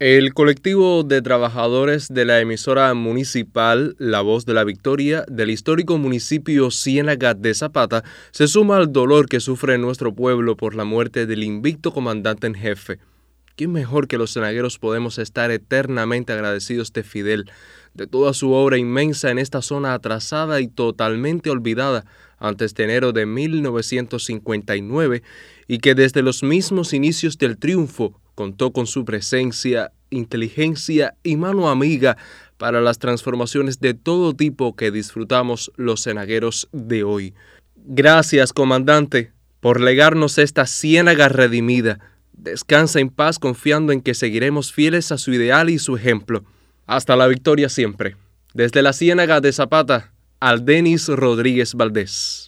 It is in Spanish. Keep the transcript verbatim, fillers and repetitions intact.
El colectivo de trabajadores de la emisora municipal La Voz de la Victoria del histórico municipio Ciénaga de Zapata se suma al dolor que sufre nuestro pueblo por la muerte del invicto comandante en jefe. ¿Quién mejor que los cienagueros podemos estar eternamente agradecidos de Fidel, de toda su obra inmensa en esta zona atrasada y totalmente olvidada antes de enero de mil novecientos cincuenta y nueve y que desde los mismos inicios del triunfo contó con su presencia, inteligencia y mano amiga para las transformaciones de todo tipo que disfrutamos los cienagueros de hoy? Gracias, comandante, por legarnos esta ciénaga redimida. Descansa en paz confiando en que seguiremos fieles a su ideal y su ejemplo. Hasta la victoria siempre. Desde la Ciénaga de Zapata, Aldenis Rodríguez Valdés.